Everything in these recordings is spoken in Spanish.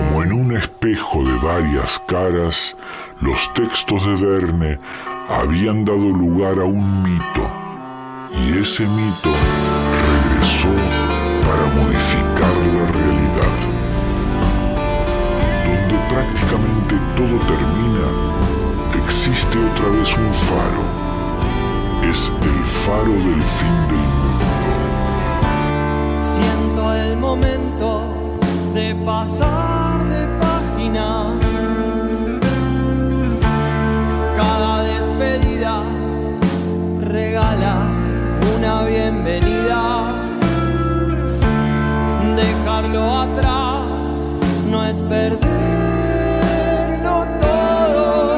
Como en un espejo de varias caras, los textos de Verne habían dado lugar a un mito, y ese mito regresó para modificar la realidad. Donde prácticamente todo termina, existe otra vez un faro. Es el faro del fin del mundo. Siento el momento de pasar de página. Cada despedida regala una bienvenida. Dejarlo atrás no es perderlo todo.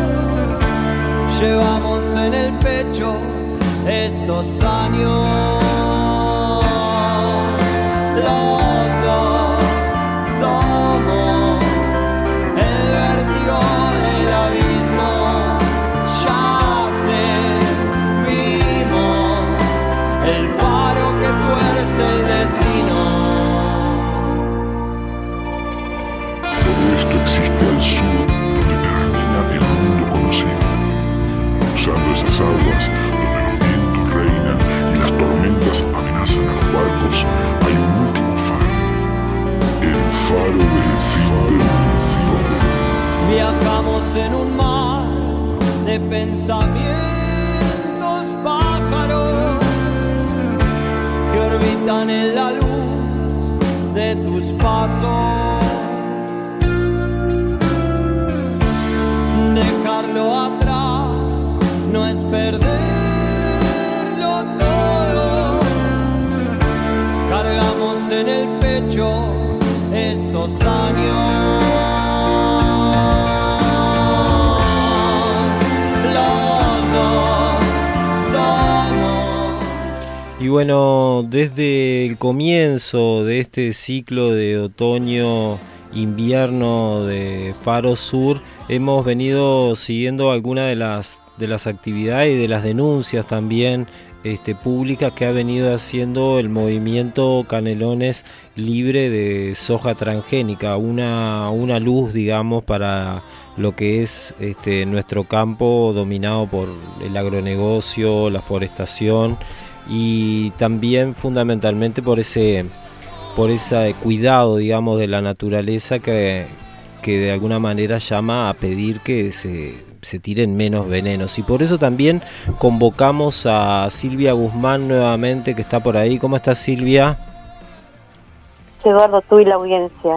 Llevamos en el pecho estos años. Los dos somos el vértigo del abismo. Ya servimos el faro que tuerce el destino. Todo esto existe al sur, donde termina el mundo conocido. Cruzando esas aguas, donde los vientos reinan y las tormentas amenazan a los barcos, hay un último faro. El faro del fin del mundo. Viajamos en un mar de pensamientos pájaros que orbitan en la luz de tus pasos. Dejarlo atrás no es perderlo todo. Cargamos en el pecho estos años. Los dos somos. Y bueno, desde el comienzo de este ciclo de otoño-invierno de Faro Sur, hemos venido siguiendo algunas de las actividades y de las denuncias también públicas que ha venido haciendo el movimiento Canelones Libre de Soja Transgénica, una luz, digamos, para lo que es nuestro campo dominado por el agronegocio, la forestación y también fundamentalmente por ese cuidado, digamos, de la naturaleza que de alguna manera llama a pedir que se tiren menos venenos. Y por eso también convocamos a Silvia Guzmán nuevamente, que está por ahí. ¿Cómo estás, Silvia? Eduardo, tú y la audiencia.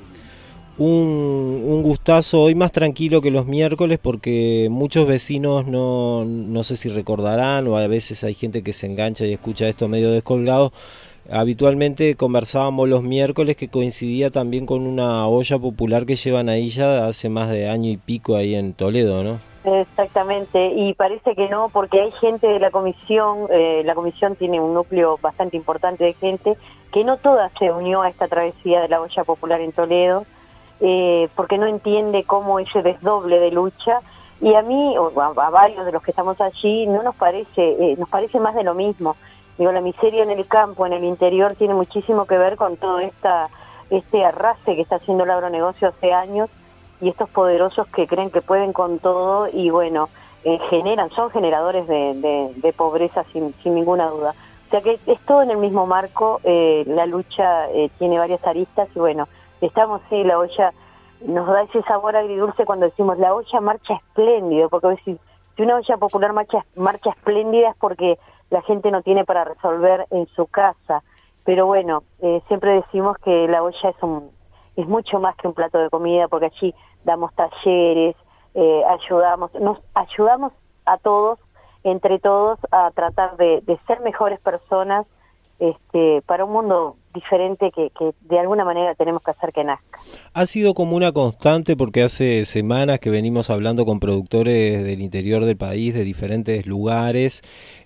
Un gustazo, hoy más tranquilo que los miércoles porque muchos vecinos no sé si recordarán, o a veces hay gente que se engancha y escucha esto medio descolgado. Habitualmente conversábamos los miércoles, que coincidía también con una olla popular que llevan ahí ya hace más de año y pico ahí en Toledo, ¿no? Exactamente, y parece que no, porque hay gente de la comisión tiene un núcleo bastante importante de gente, que no toda se unió a esta travesía de la olla popular en Toledo, porque no entiende cómo ese desdoble de lucha, y a mí, o a varios de los que estamos allí, no nos parece más de lo mismo. Digo, la miseria en el campo, en el interior, tiene muchísimo que ver con todo este arrase que está haciendo el agronegocio hace años, y estos poderosos que creen que pueden con todo, y bueno, son generadores de pobreza sin ninguna duda. O sea que es todo en el mismo marco, la lucha tiene varias aristas, y bueno, sí, la olla nos da ese sabor agridulce cuando decimos la olla marcha espléndido, porque si una olla popular marcha espléndida es porque la gente no tiene para resolver en su casa. Pero bueno, siempre decimos que la olla es mucho más que un plato de comida, porque allí damos talleres, nos ayudamos a todos, entre todos, a tratar de ser mejores personas para un mundo diferente que de alguna manera tenemos que hacer que nazca. Ha sido como una constante, porque hace semanas que venimos hablando con productores del interior del país, de diferentes lugares,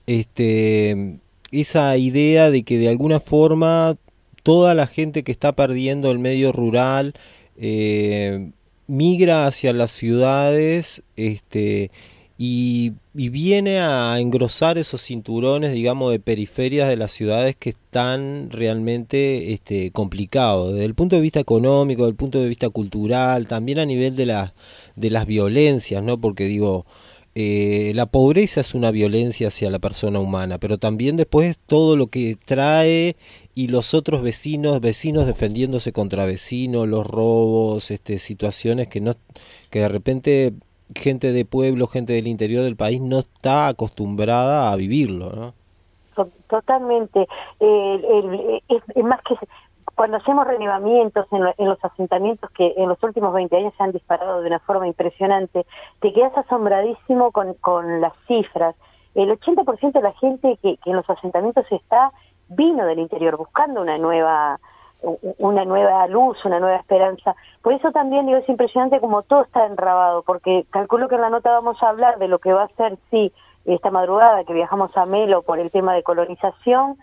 esa idea de que de alguna forma toda la gente que está perdiendo el medio rural migra hacia las ciudades, y viene a engrosar esos cinturones, digamos, de periferias de las ciudades que están realmente complicados, desde el punto de vista económico, desde el punto de vista cultural, también a nivel de las violencias, ¿no? Porque digo, la pobreza es una violencia hacia la persona humana, pero también después todo lo que trae y los otros vecinos defendiéndose contra vecinos, los robos, situaciones que no, que de repente gente de pueblo, gente del interior del país no está acostumbrada a vivirlo, ¿no? Totalmente. Es más que cuando hacemos relevamientos en los asentamientos que en los últimos 20 años se han disparado de una forma impresionante, te quedas asombradísimo con las cifras. El 80% de la gente que en los asentamientos vino del interior buscando una nueva luz, una nueva esperanza. Por eso también digo, es impresionante como todo está enrabado, porque calculo que en la nota vamos a hablar de lo que va a ser, sí, esta madrugada que viajamos a Melo por el tema de colonización,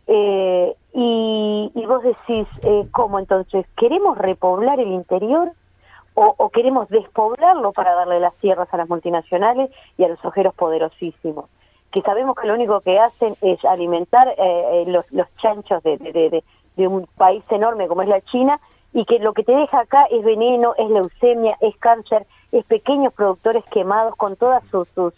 y vos decís, ¿cómo entonces? ¿Queremos repoblar el interior o queremos despoblarlo para darle las tierras a las multinacionales y a los ojeros poderosísimos? Que sabemos que lo único que hacen es alimentar los chanchos de un país enorme como es la China, y que lo que te deja acá es veneno, es leucemia, es cáncer, es pequeños productores quemados con todas sus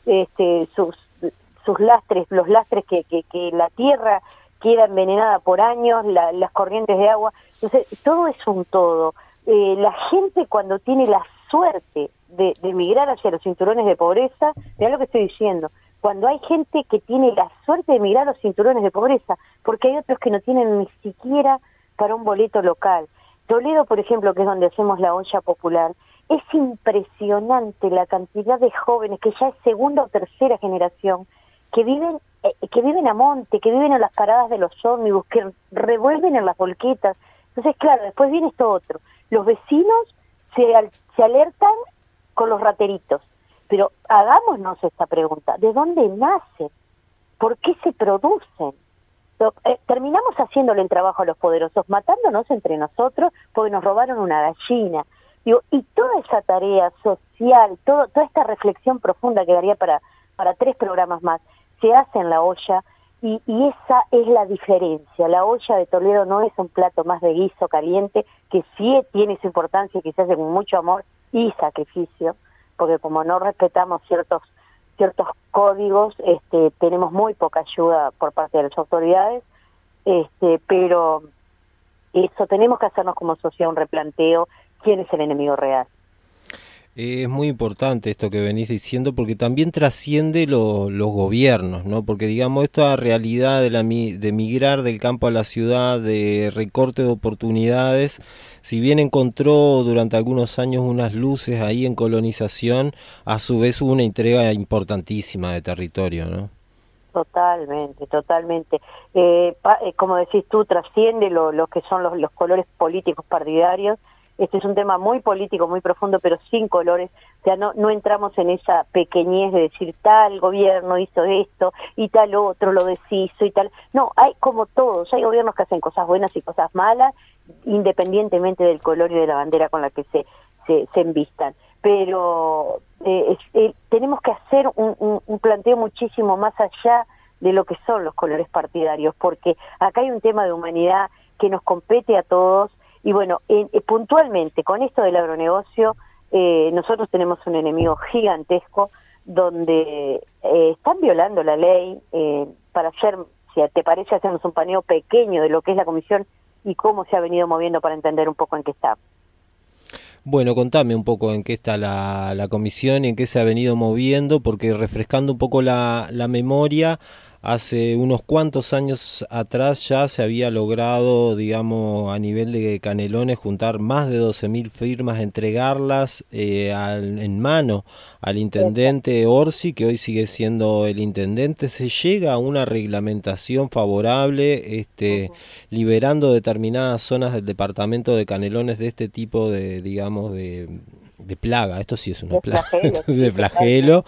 lastres, los lastres que la tierra queda envenenada por años, las corrientes de agua. Entonces, todo es un todo. La gente cuando tiene la suerte de emigrar hacia los cinturones de pobreza, mirá lo que estoy diciendo, cuando hay gente que tiene la suerte de emigrar a los cinturones de pobreza, porque hay otros que no tienen ni siquiera para un boleto local. Toledo, por ejemplo, que es donde hacemos la olla popular, es impresionante la cantidad de jóvenes que ya es segunda o tercera generación, que viven a monte, que viven en las paradas de los ómnibus, que revuelven en las volquetas. Entonces, claro, después viene esto otro. Los vecinos se alertan con los rateritos. Pero hagámonos esta pregunta, ¿de dónde nacen? ¿Por qué se producen? Terminamos haciéndole el trabajo a los poderosos, matándonos entre nosotros porque nos robaron una gallina. Digo, y toda esa tarea social, toda esta reflexión profunda que daría para 3 programas más, se hace en la olla, y esa es la diferencia. La olla de Toledo no es un plato más de guiso caliente, que sí tiene su importancia y que se hace con mucho amor y sacrificio, porque como no respetamos ciertos códigos, tenemos muy poca ayuda por parte de las autoridades, pero eso tenemos que hacernos como sociedad un replanteo, ¿quién es el enemigo real? Es muy importante esto que venís diciendo, porque también trasciende los gobiernos, ¿no? Porque digamos, esta realidad de migrar del campo a la ciudad, de recorte de oportunidades, si bien encontró durante algunos años unas luces ahí en colonización, a su vez hubo una entrega importantísima de territorio, ¿no? Totalmente. Como decís tú, trasciende lo que son los colores políticos partidarios. Este es un tema muy político, muy profundo, pero sin colores. O sea, no entramos en esa pequeñez de decir tal gobierno hizo esto y tal otro lo deshizo y tal. No, hay como todos, hay gobiernos que hacen cosas buenas y cosas malas, independientemente del color y de la bandera con la que se envistan. Pero tenemos que hacer un planteo muchísimo más allá de lo que son los colores partidarios, porque acá hay un tema de humanidad que nos compete a todos. Y bueno, puntualmente con esto del agronegocio, nosotros tenemos un enemigo gigantesco donde están violando la ley. Para hacer, si te parece, hacernos un paneo pequeño de lo que es la comisión y cómo se ha venido moviendo para entender un poco en qué está. Bueno, contame un poco en qué está la comisión y en qué se ha venido moviendo, porque refrescando un poco la memoria, hace unos cuantos años atrás ya se había logrado, digamos, a nivel de Canelones, juntar más de 12.000 firmas, entregarlas en mano al intendente Orsi, que hoy sigue siendo el intendente. Se llega a una reglamentación favorable, liberando determinadas zonas del departamento de Canelones de este tipo de, digamos, de plaga. Esto sí es una plaga, esto es de flagelo.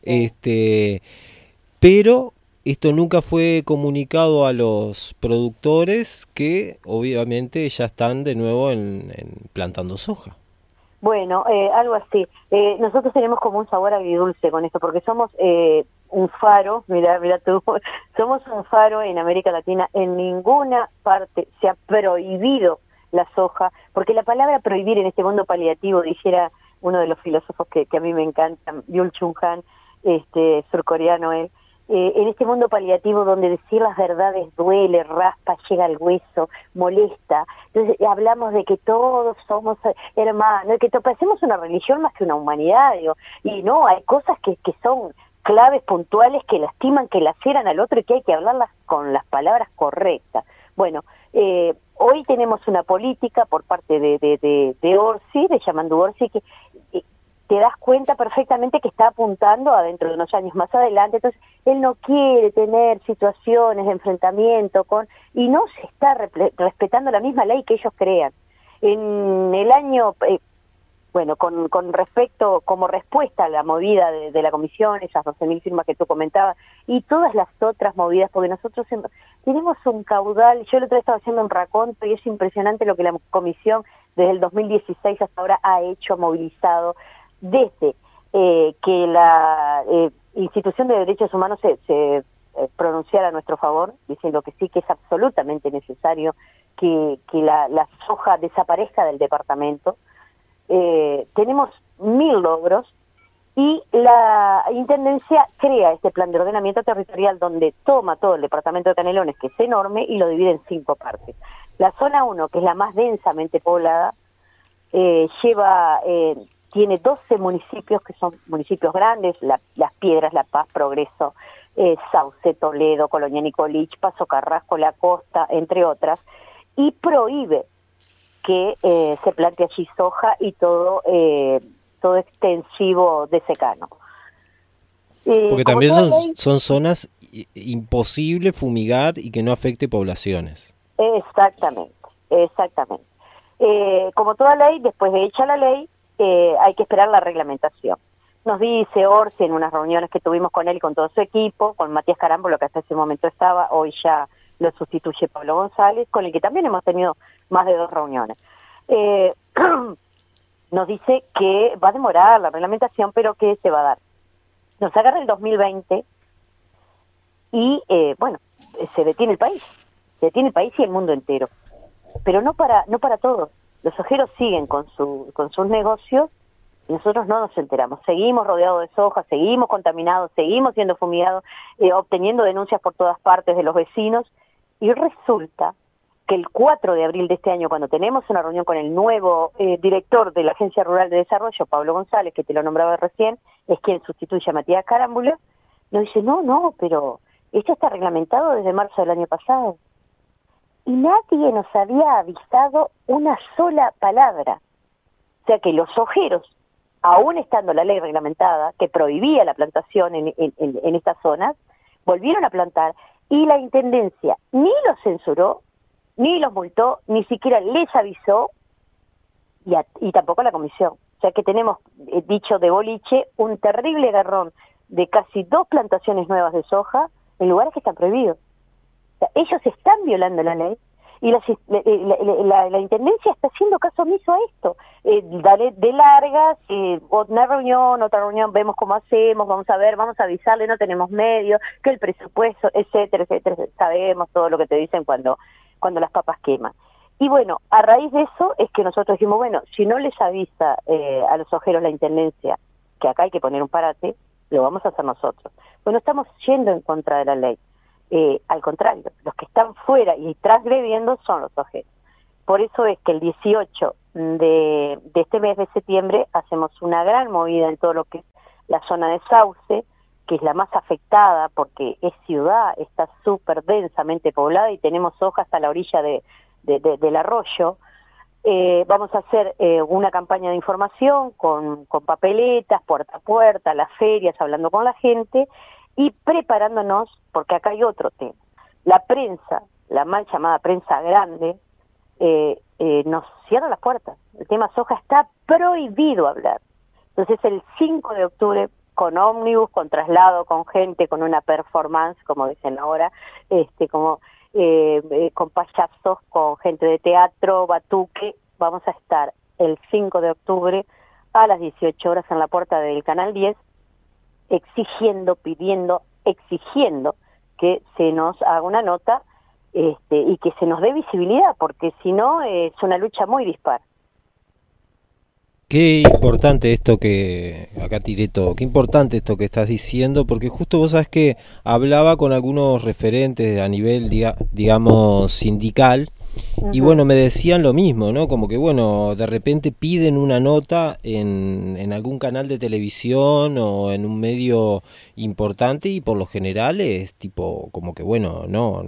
Pero esto nunca fue comunicado a los productores, que obviamente ya están de nuevo en plantando soja. Bueno, algo así. Nosotros tenemos como un sabor agridulce con esto, porque somos un faro, mira tú, somos un faro en América Latina. En ninguna parte se ha prohibido la soja, porque la palabra prohibir en este mundo paliativo, dijera uno de los filósofos que a mí me encantan, Byung-Chul Han, surcoreano él, en este mundo paliativo donde decir las verdades duele, raspa, llega al hueso, molesta. Entonces hablamos de que todos somos hermanos, que parecemos una religión más que una humanidad, digo. Y no, hay cosas que son claves puntuales que lastiman, que laceran al otro y que hay que hablarlas con las palabras correctas. Bueno, hoy tenemos una política por parte de Orsi, de Yamandu Orsi, que te das cuenta perfectamente que está apuntando a dentro de unos años más adelante. Entonces él no quiere tener situaciones de enfrentamiento y no se está respetando la misma ley que ellos crean. En el año, con respecto, como respuesta a la movida de la comisión, esas 12.000 firmas que tú comentabas, y todas las otras movidas, porque nosotros tenemos un caudal. Yo el otro día estaba haciendo un raconto y es impresionante lo que la comisión desde el 2016 hasta ahora ha movilizado, desde que la institución de derechos humanos se pronunciara a nuestro favor, diciendo que sí, que es absolutamente necesario que la soja desaparezca del departamento. Tenemos 1.000 logros, y la Intendencia crea este plan de ordenamiento territorial donde toma todo el departamento de Canelones, que es enorme, y lo divide en 5 partes. La zona 1, que es la más densamente poblada, tiene 12 municipios que son municipios grandes: Las Piedras, La Paz, Progreso, Sauce, Toledo, Colonia Nicolich, Paso Carrasco, La Costa, entre otras, y prohíbe que se plante allí soja y todo extensivo de secano. Porque también son zonas imposible fumigar y que no afecte poblaciones. Exactamente. Como toda ley, después de hecha la ley, hay que esperar la reglamentación. Nos dice Orsi en unas reuniones que tuvimos con él y con todo su equipo, con Matías Carámbolo, que hasta ese momento estaba, hoy ya lo sustituye Pablo González, con el que también hemos tenido más de 2 reuniones. Nos dice que va a demorar la reglamentación, pero que se va a dar. Nos agarra el 2020 y, se detiene el país. Se detiene el país y el mundo entero. Pero no para todos. Los sojeros siguen con sus negocios y nosotros no nos enteramos. Seguimos rodeados de soja, seguimos contaminados, seguimos siendo fumigados, obteniendo denuncias por todas partes de los vecinos, y resulta que el 4 de abril de este año, cuando tenemos una reunión con el nuevo director de la Agencia Rural de Desarrollo, Pablo González, que te lo nombraba recién, es quien sustituye a Matías Carámbolo, nos dice, no, pero esto está reglamentado desde marzo del año pasado. Y nadie nos había avisado una sola palabra. O sea que los sojeros, aún estando la ley reglamentada, que prohibía la plantación en estas zonas, volvieron a plantar, y la Intendencia ni los censuró, ni los multó, ni siquiera les avisó, y tampoco la comisión. O sea que tenemos, dicho de boliche, un terrible garrón de casi 2 plantaciones nuevas de soja en lugares que están prohibidos. O sea, ellos están violando la ley, y la Intendencia está haciendo caso omiso a esto. Dale de largas, otra reunión, vemos cómo hacemos, vamos a ver, vamos a avisarle, no tenemos medios, que el presupuesto, etcétera. Sabemos todo lo que te dicen cuando las papas queman. Y bueno, a raíz de eso es que nosotros dijimos, bueno, si no les avisa a los sojeros la Intendencia que acá hay que poner un parate, lo vamos a hacer nosotros. Bueno, estamos yendo en contra de la ley. Al contrario, los que están fuera y transgrediendo son los sojeros. Por eso es que el 18 de este mes de septiembre hacemos una gran movida en todo lo que es la zona de Sauce, que es la más afectada porque es ciudad, está súper densamente poblada y tenemos soja hasta la orilla del arroyo. Vamos a hacer una campaña de información con papeletas, puerta a puerta, las ferias, hablando con la gente y preparándonos, porque acá hay otro tema. La prensa, la mal llamada prensa grande, nos cierra las puertas. El tema soja está prohibido hablar. Entonces el 5 de octubre, con ómnibus, con traslado, con gente, con una performance, como dicen ahora, con payasos, con gente de teatro, batuque, vamos a estar el 5 de octubre a las 18 horas en la puerta del Canal 10, exigiendo que se nos haga una nota y que se nos dé visibilidad, porque si no es una lucha muy dispar. Qué importante esto que, acá tiré todo, qué importante esto que estás diciendo, porque justo vos sabés que hablaba con algunos referentes a nivel, digamos, sindical, y bueno, me decían lo mismo, ¿no? Como que bueno, de repente piden una nota en algún canal de televisión o en un medio importante y por lo general es tipo, como que bueno, no,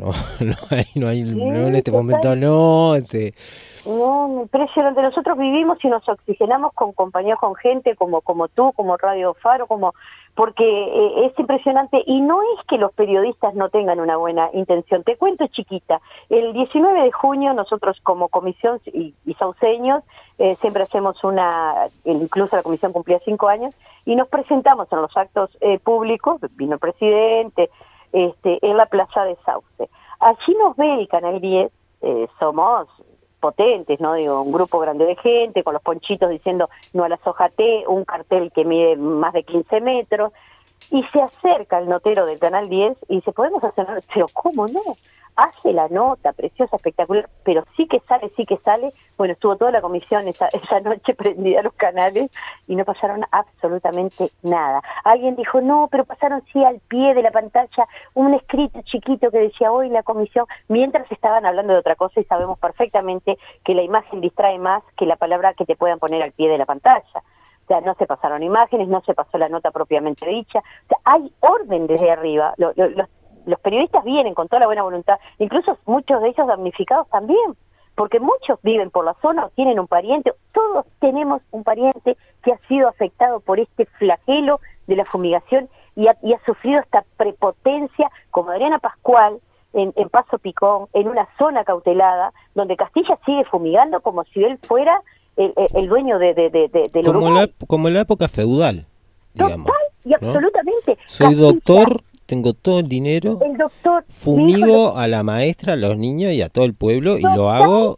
no en este momento no, No, impresionante. Nosotros vivimos y nos oxigenamos con compañía, con gente como tú, como Radio Faro, porque es impresionante. Y no es que los periodistas no tengan una buena intención. Te cuento, chiquita, el 19 de junio nosotros como comisión y sauceños siempre hacemos incluso la comisión cumplía 5 años, y nos presentamos en los actos públicos, vino el presidente, en la plaza de Sauce. Allí nos ve el Canal 10, somos potentes, ¿no? Digo, un grupo grande de gente, con los ponchitos diciendo no a la soja T, un cartel que mide más de 15 metros, y se acerca el notero del Canal 10 y dice, ¿podemos hacer? Pero ¿cómo no? Hace la nota, preciosa, espectacular, pero sí que sale. Bueno, estuvo toda la comisión esa noche prendida a los canales y no pasaron absolutamente nada. Alguien dijo, no, pero pasaron sí al pie de la pantalla un escrito chiquito que decía hoy la comisión, mientras estaban hablando de otra cosa, y sabemos perfectamente que la imagen distrae más que la palabra que te puedan poner al pie de la pantalla. O sea, no se pasaron imágenes, no se pasó la nota propiamente dicha. O sea, hay orden desde arriba. Los periodistas vienen con toda la buena voluntad, incluso muchos de ellos damnificados también, porque muchos viven por la zona o tienen un pariente, todos tenemos un pariente que ha sido afectado por este flagelo de la fumigación y ha sufrido esta prepotencia, como Adriana Pascual, en Paso Picón, en una zona cautelada, donde Castilla sigue fumigando como si él fuera el dueño del Uruguay. Como en la época feudal, digamos. Total y absolutamente. ¿No? Soy Castilla, doctor, tengo todo el dinero, el doctor fumigo a la maestra, a los niños y a todo el pueblo, y lo hago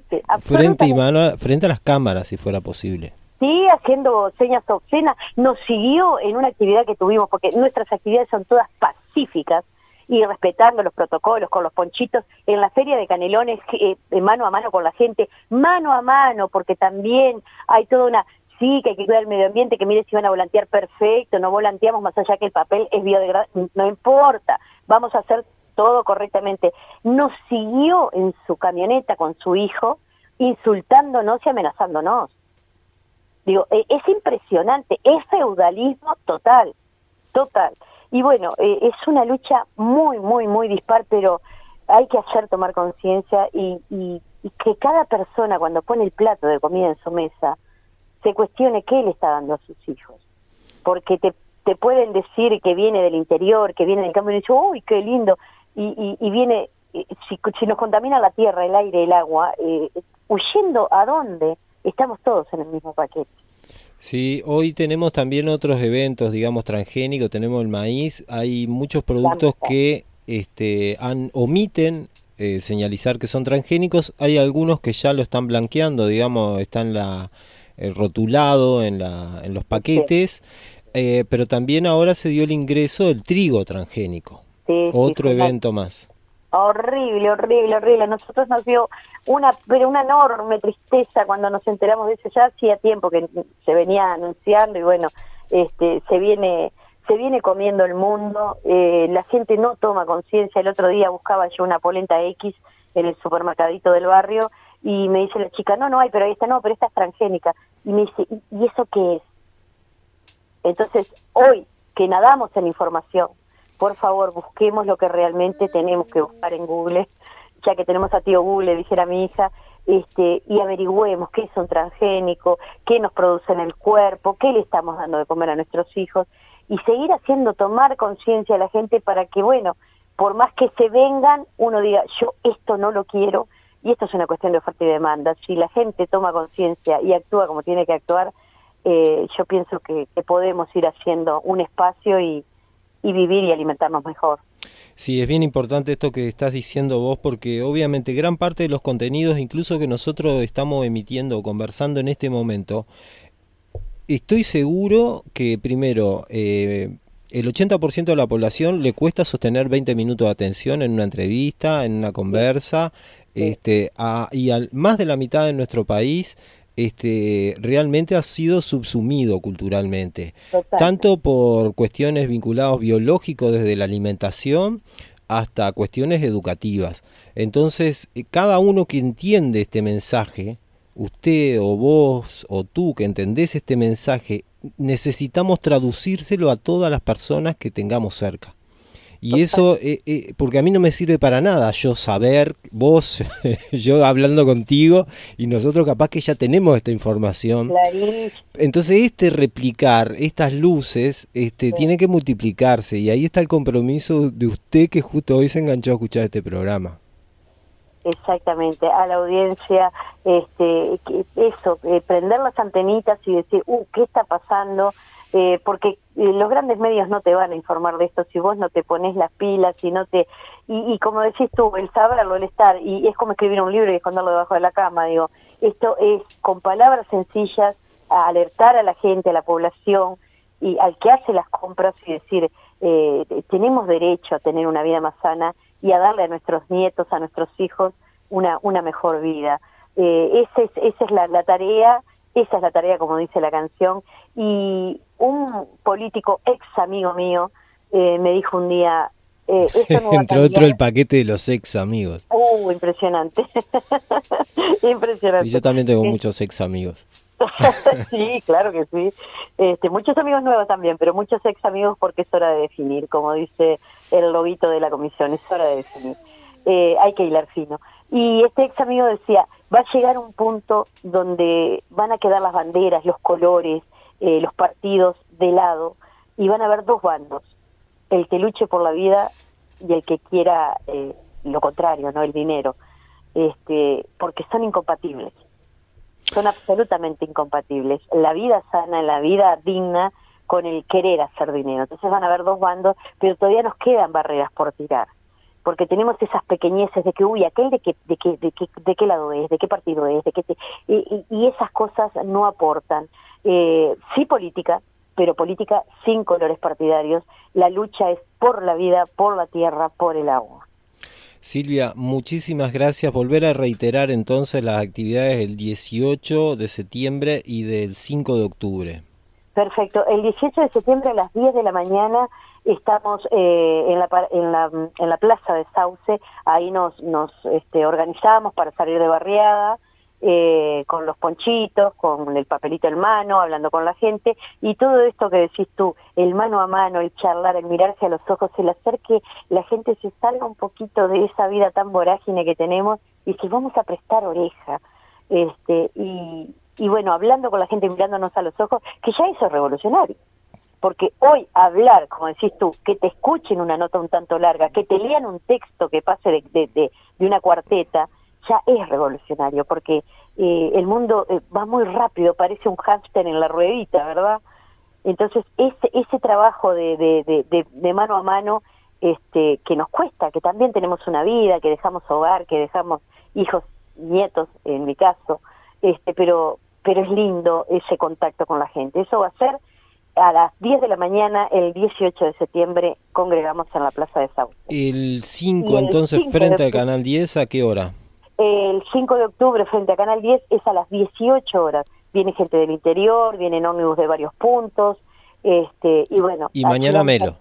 frente a las cámaras, si fuera posible. Sí, haciendo señas obscenas. Nos siguió en una actividad que tuvimos, porque nuestras actividades son todas pacíficas y respetando los protocolos, con los ponchitos, en la Feria de Canelones, mano a mano con la gente, mano a mano, porque también hay toda una... Sí, que hay que cuidar el medio ambiente, que mire si van a volantear, perfecto, no volanteamos más allá que el papel es biodegradable, no importa, vamos a hacer todo correctamente. Nos siguió en su camioneta con su hijo, insultándonos y amenazándonos. Digo, es impresionante, es feudalismo total. Y bueno, es una lucha muy, muy, muy dispar, pero hay que hacer tomar conciencia y que cada persona cuando pone el plato de comida en su mesa, se cuestione qué le está dando a sus hijos, porque te pueden decir que viene del interior, que viene del campo, y dicen, uy, qué lindo, y viene, si nos contamina la tierra, el aire, el agua, huyendo a dónde, estamos todos en el mismo paquete. Sí, hoy tenemos también otros eventos, digamos, transgénicos, tenemos el maíz, hay muchos productos que omiten señalizar que son transgénicos, hay algunos que ya lo están blanqueando, digamos, están rotulado en los paquetes, pero también ahora se dio el ingreso del trigo transgénico, otro evento más. Horrible. Nosotros nos dio una enorme tristeza cuando nos enteramos de eso. Ya hacía tiempo que se venía anunciando y bueno, se viene comiendo el mundo. La gente no toma conciencia. El otro día buscaba yo una polenta X en el supermercadito del barrio y me dice la chica, no hay, pero pero esta es transgénica. Y me dice, ¿y eso qué es? Entonces, hoy que nadamos en información, por favor, busquemos lo que realmente tenemos que buscar en Google, ya que tenemos a tío Google, dijera mi hija, y averigüemos qué es un transgénico, qué nos produce en el cuerpo, qué le estamos dando de comer a nuestros hijos, y seguir haciendo tomar conciencia a la gente para que, bueno, por más que se vengan, uno diga, yo esto no lo quiero, y esto es una cuestión de oferta y demanda. Si la gente toma conciencia y actúa como tiene que actuar, yo pienso que podemos ir haciendo un espacio y vivir y alimentarnos mejor. Sí, es bien importante esto que estás diciendo vos, porque obviamente gran parte de los contenidos, incluso que nosotros estamos emitiendo o conversando en este momento, estoy seguro que primero el 80% de la población le cuesta sostener 20 minutos de atención en una entrevista, en una conversa, más de la mitad de nuestro país realmente ha sido subsumido culturalmente, Total. tanto por cuestiones vinculadas biológicos desde la alimentación hasta cuestiones educativas. Entonces, cada uno que entiende este mensaje, usted o vos o tú que entendés este mensaje, necesitamos traducírselo a todas las personas que tengamos cerca. Y eso, porque a mí no me sirve para nada yo saber, vos, yo hablando contigo, y nosotros capaz que ya tenemos esta información. Clarísimo. Entonces replicar estas luces, tiene que multiplicarse, y ahí está el compromiso de usted que justo hoy se enganchó a escuchar este programa. Exactamente, a la audiencia, prender las antenitas y decir, ¿qué está pasando? Porque los grandes medios no te van a informar de esto si vos no te pones las pilas, si no te... Y como decís tú, el saberlo, el estar, y es como escribir un libro y esconderlo debajo de la cama, digo, esto es con palabras sencillas, a alertar a la gente, a la población, y al que hace las compras y decir, tenemos derecho a tener una vida más sana y a darle a nuestros nietos, a nuestros hijos, una mejor vida. Esa es la tarea, esa es la tarea, como dice la canción. Y un político ex amigo mío me dijo un día, esto no va a Entre cambiar. otro el paquete de los ex amigos. Impresionante. Impresionante. Y yo también tengo muchos ex amigos. Sí, claro que sí. Muchos amigos nuevos también, pero muchos ex amigos porque es hora de definir, como dice el loguito de la comisión, es hora de definir. Hay que hilar fino. Y este ex amigo decía, va a llegar un punto donde van a quedar las banderas, los colores, los partidos de lado, y van a haber dos bandos, el que luche por la vida y el que quiera lo contrario, no el dinero, porque son incompatibles. Son absolutamente incompatibles. La vida sana, la vida digna, con el querer hacer dinero. Entonces van a haber dos bandos, pero todavía nos quedan barreras por tirar. Porque tenemos esas pequeñeces de que, aquel de qué lado es, de qué partido es, y esas cosas no aportan. Sí política, pero política sin colores partidarios. La lucha es por la vida, por la tierra, por el agua. Silvia, muchísimas gracias. Volver a reiterar entonces las actividades del 18 de septiembre y del 5 de octubre. Perfecto. El 18 de septiembre a las 10 de la mañana estamos en la plaza de Sauce. Ahí nos organizamos para salir de barriada, con los ponchitos, con el papelito en mano, hablando con la gente, y todo esto que decís tú, el mano a mano, el charlar, el mirarse a los ojos, el hacer que la gente se salga un poquito de esa vida tan vorágine que tenemos y que vamos a prestar oreja, y bueno, hablando con la gente, mirándonos a los ojos, que ya eso es revolucionario. Porque hoy hablar, como decís tú, que te escuchen una nota un tanto larga, que te lean un texto que pase de una cuarteta, ya es revolucionario, porque el mundo va muy rápido, parece un hámster en la ruedita, ¿verdad? Entonces ese trabajo de mano a mano, que nos cuesta, que también tenemos una vida, que dejamos hogar, que dejamos hijos, nietos, en mi caso, pero es lindo ese contacto con la gente. Eso va a ser a las 10 de la mañana, el 18 de septiembre, congregamos en la Plaza de Sauce. El 5, entonces, frente al Canal 10, ¿a qué hora? El 5 de octubre, frente a Canal 10, es a las 18 horas. Viene gente del interior, vienen ómnibus de varios puntos, y bueno... Y mañana Melo.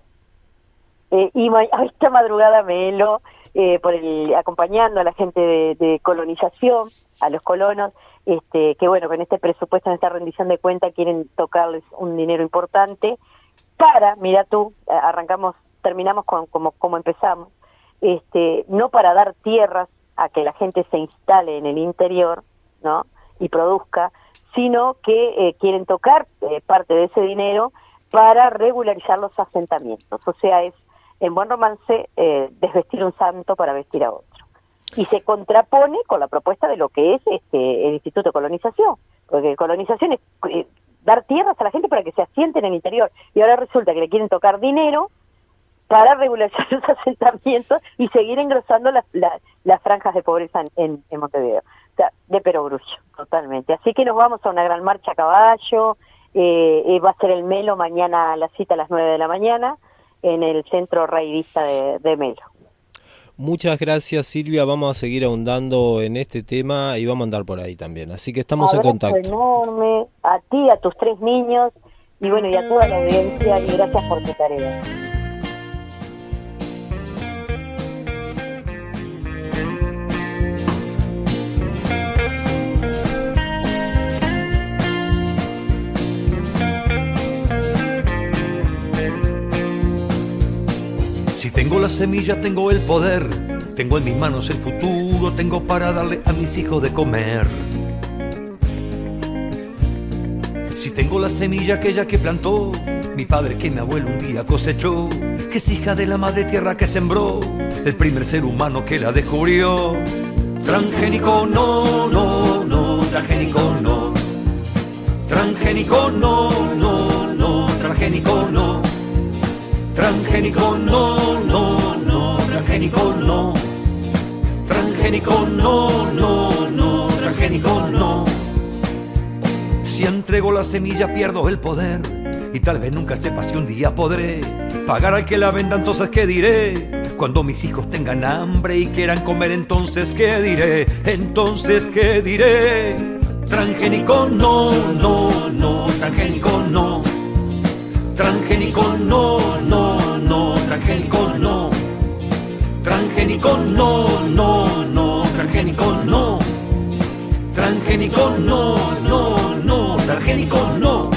Esta madrugada Melo, acompañando a la gente de colonización, a los colonos, que bueno, con este presupuesto, en esta rendición de cuenta, quieren tocarles un dinero importante para, mira tú, terminamos como empezamos, no para dar tierras a que la gente se instale en el interior, ¿no?, y produzca, sino que quieren tocar parte de ese dinero para regularizar los asentamientos. O sea, es, en buen romance, desvestir un santo para vestir a otro. Y se contrapone con la propuesta de lo que es el Instituto de Colonización, porque colonización es dar tierras a la gente para que se asiente en el interior, y ahora resulta que le quieren tocar dinero para regularizar los asentamientos y seguir engrosando las franjas de pobreza en Montevideo. O sea, de perogrullo, totalmente. Así que nos vamos a una gran marcha a caballo, va a ser el Melo mañana, la cita a las 9 de la mañana, en el centro raidista de Melo. Muchas gracias, Silvia. Vamos a seguir ahondando en este tema y vamos a andar por ahí también. Así que estamos en contacto. Enorme a ti, a tus 3 niños y bueno, y a toda la audiencia, y gracias por tu tarea. Si tengo la semilla, tengo el poder, tengo en mis manos el futuro, tengo para darle a mis hijos de comer. Si tengo la semilla aquella que plantó mi padre, que mi abuelo un día cosechó, que es hija de la madre tierra que sembró, el primer ser humano que la descubrió. Transgénico no, no, no, transgénico no. Transgénico no, no, no, transgénico no. Transgénico no, no, no, transgénico no. Transgénico no, no, no, transgénico no. Si entrego la semilla pierdo el poder, y tal vez nunca sepa si un día podré pagar al que la venda, entonces ¿qué diré? Cuando mis hijos tengan hambre y quieran comer, entonces ¿qué diré? Entonces ¿qué diré? Transgénico no, no, no, transgénico no. Transgénico no, no, no, transgénico no. Transgénico no, no, no, transgénico no. Transgénico no, no, no, transgénico no.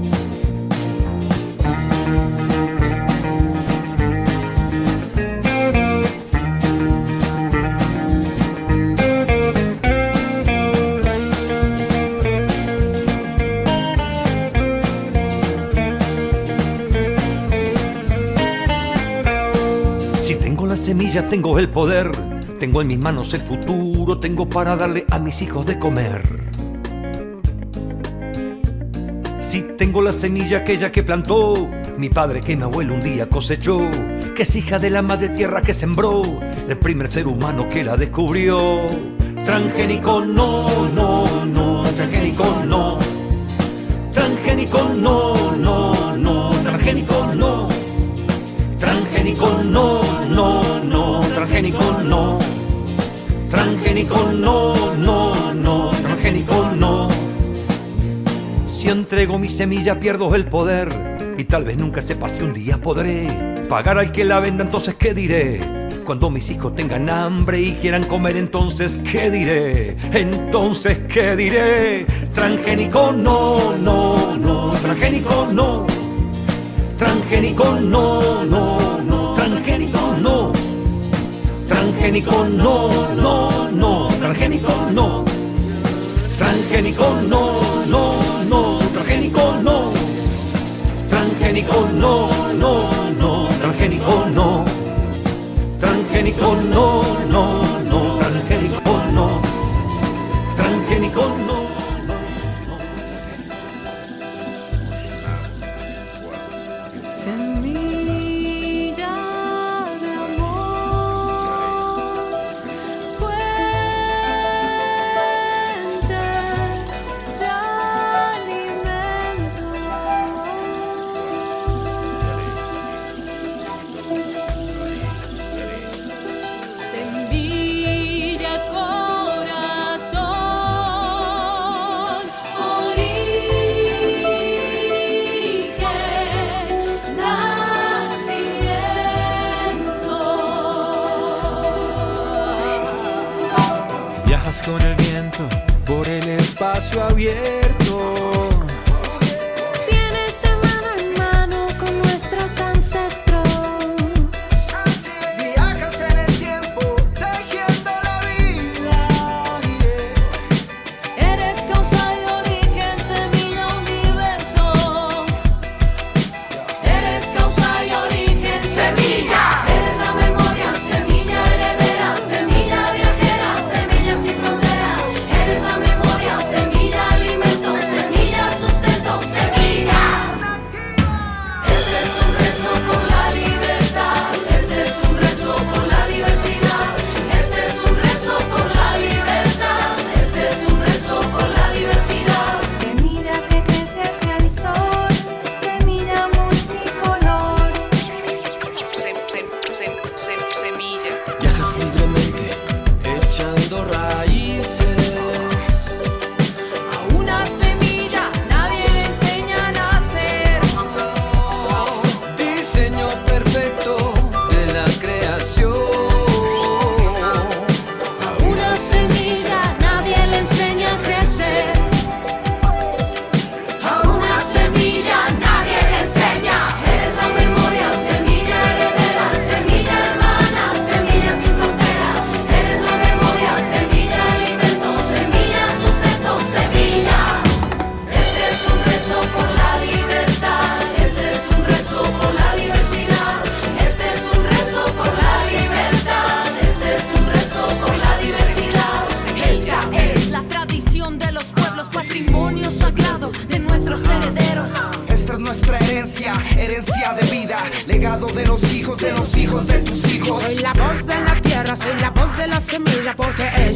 Semilla, tengo el poder, tengo en mis manos el futuro, tengo para darle a mis hijos de comer. Si tengo la semilla aquella que plantó mi padre, que mi abuelo un día cosechó, que es hija de la madre tierra que sembró, el primer ser humano que la descubrió. Transgénico no, no, no, transgénico no. Transgénico no, no, no, transgénico no. Transgénico no, no, no, transgénico no. Transgénico no, no, no, transgénico no. Si entrego mi semilla pierdo el poder, y tal vez nunca sepa si un día podré pagar al que la venda, entonces ¿qué diré? Cuando mis hijos tengan hambre y quieran comer, entonces ¿qué diré? Entonces ¿qué diré? Transgénico no, no, no, transgénico no. Transgénico no, no, no, transgénico no. Transgénico no, no, no, transgénico no. Transgénico no, no, no, transgénico no. Transgénico no, no, no, transgénico no. Transgénico no, no, no, transgénico no. Transgénico no. Con el viento por el espacio abierto. Vienes de mano en mano con nuestros ancestros. Viajas en el tiempo tejiendo la vida. Eres causa y origen, semilla, universo. Eres causa y origen, semilla. Eres la memoria, semilla heredera, semilla viajera, semilla sin frontera. Eres la memoria, semilla, alimento, semilla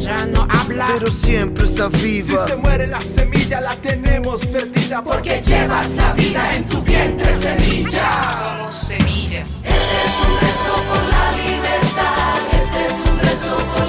ya no habla, pero siempre está viva. Si se muere la semilla la tenemos perdida, porque llevas la vida en tu vientre, semilla. Somos semilla. Este es un rezo por la libertad, este es un rezo por